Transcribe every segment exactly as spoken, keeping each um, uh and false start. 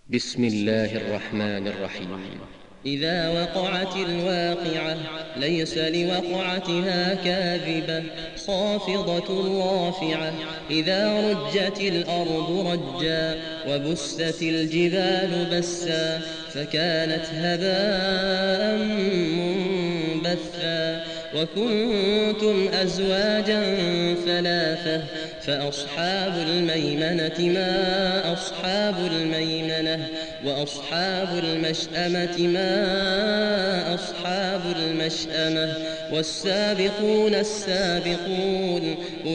بسم الله الرحمن الرحيم. إذا وقعت الواقعة ليس لوقعتها كاذبة خافضة رافعة. إذا رجت الأرض رجا وبست الجبال بسا فكانت هباء منبثا. وكنتم أزواجا ثلاثة فأصحاب الميمنة ما أصحاب الميمنة وأصحاب المشأمة ما أصحاب المشأمة. والسابقون السابقون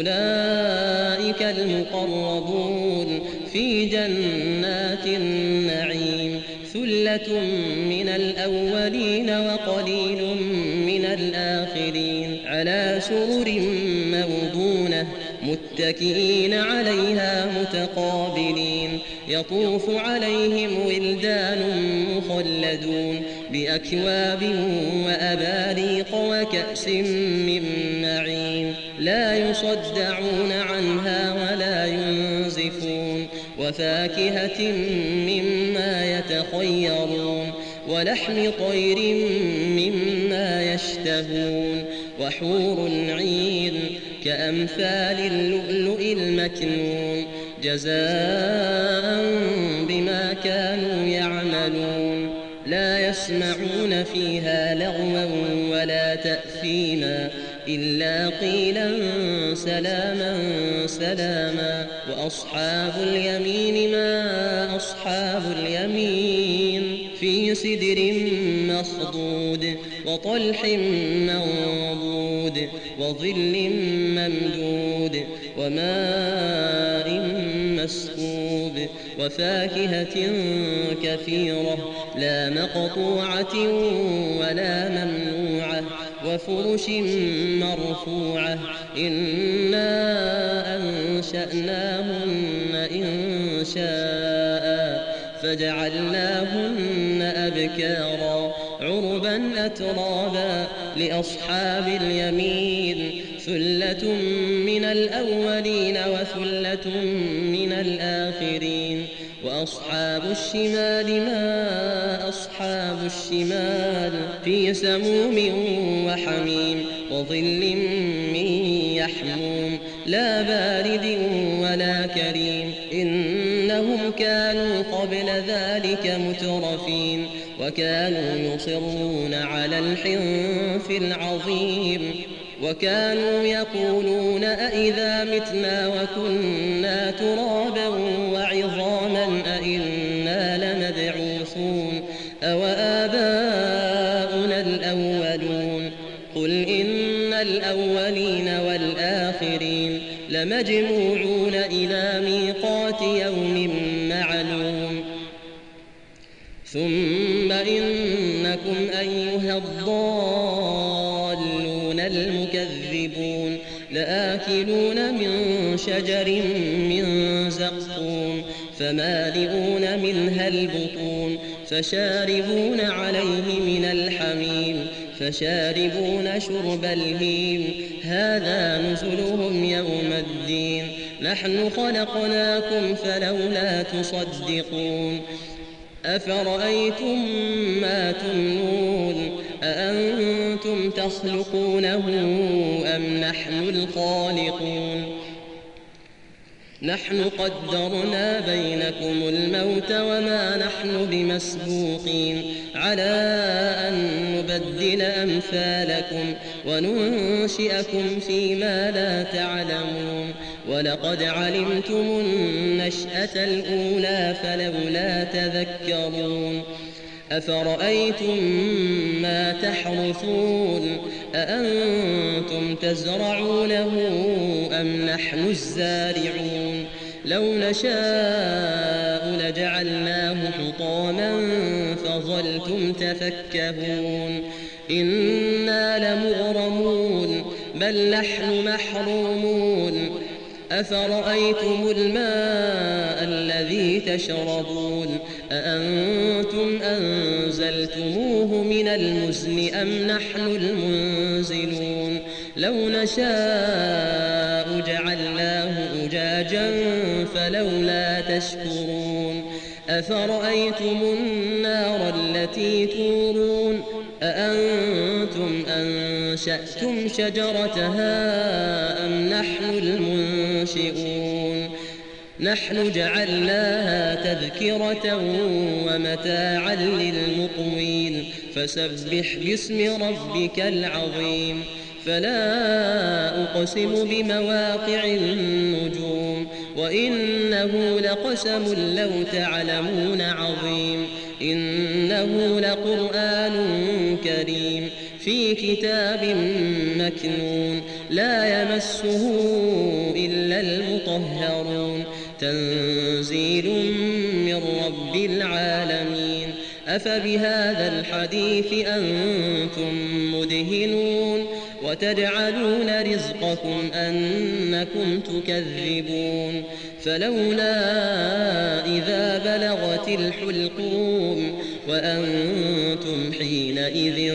أولئك المقربون في جنات النعيم. ثلة من الأولين وقليل من الآخرين. على سرر موضونة متكئين عليها متقابلين. يطوف عليهم ولدان مخلدون بأكواب وأباريق وكأس من معين. لا يصدعون عنها ولا ينزفون. وفاكهة مما يتخيرون ولحم طير مما يشتهون. وحور عين كأمثال اللؤلؤ المكنون جزاء بما كانوا يعملون. لا يسمعون فيها لغوا ولا تأثيما إلا قيلا سلاما سلاما. وأصحاب اليمين ما أصحاب اليمين في سدر مخضود وطلح منضود وظل ممدود وماء مسكوب. وفاكهة كثيرة لا مقطوعة ولا ممنوعة. وفرش مرفوعة إنا أنشأناهن إنشاء فجعلناهن أبكارا عربا أترابا. لأصحاب اليمين ثلة من الأولين وثلة من الآخرين. وأصحاب الشمال ما أصحاب الشمال في سموم وحميم وظل من يحموم لا بارد ولا كريم. إنهم كانوا قبل ذلك مترفين وكانوا يصرون على الحنث العظيم. وكانوا يقولون أئذا متنا وكنا ترابا وعظاما أئنا لمبعوثون أو آباؤنا الأولون. قل إن الأولين والآخرين لمجموعون إلى ميقات يوم معلوم. ثم إنكم أيها الضالون المكذبون لآكلون من شجر من زقوم فمالئون منها البطون فشاربون عليه من الحميم فشاربون شرب الهيم. هذا نزلهم يوم الدين. نحن خلقناكم فلولا تصدقون. أفرأيتم ما تمنون أأنتم تخلقونه أم نحن الخالقون. نحن قدرنا بينكم الموت وما نحن بمسبوقين على أن نبدل أمثالكم وننشئكم فيما لا تعلمون. ولقد علمتم النشأة الأولى فلولا تذكرون. أفرأيتم ما تحرثون أأنتم تزرعونه أم نحن الزارعون. لو نشاء لجعلناه حطاما فظلتم تفكهون. إنا لمغرمون بل نحن محرومون. أفرأيتم الماء الذي تشربون أأنتم أنزلتموه من المزن أم نحن المنزلون. لو نشاء جعلناه أجاجا فلولا تشكرون. أفرأيتم النار التي تورون أأنتم أنشأتم شجرتها أم نحن المنشئون نحن جعلناها تذكرة ومتاعا للمقوين فسبح باسم ربك العظيم فلا أقسم بمواقع النجوم وإنه لقسم لو تعلمون عظيم إنه لقرآن كريم في كتاب مكنون لا يمسه إلا المطهرون تنزيل من رب العالمين أفبهذا الحديث أنتم مدهنون وتجعلون رزقكم أنكم تكذبون فلولا إذا بلغت الحلقوم وأنتم حينئذ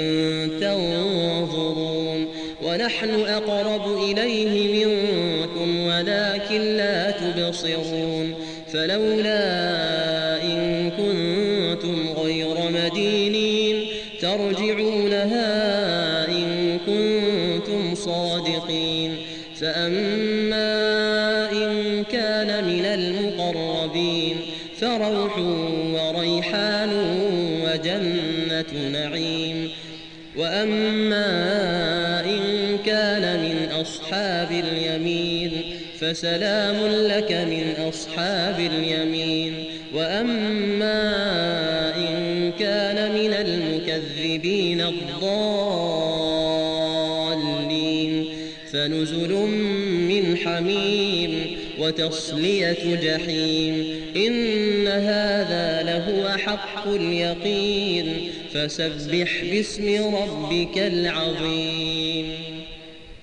تنظرون ونحن أقرب إليه منكم ولكن لا تبصرون فلولا إن كنتم غير مدينين ترجعونها إن كنتم صادقين فأما إن كان من المقربين فروح وريحان وجنة نعيم وأما إن كان من أصحاب اليمين فسلام لك من أصحاب اليمين وأما إن كان من المكذبين الضالين فنزل من حميم وتصلية جحيم إن هذا لهو حق اليقين فسبح باسم ربك العظيم.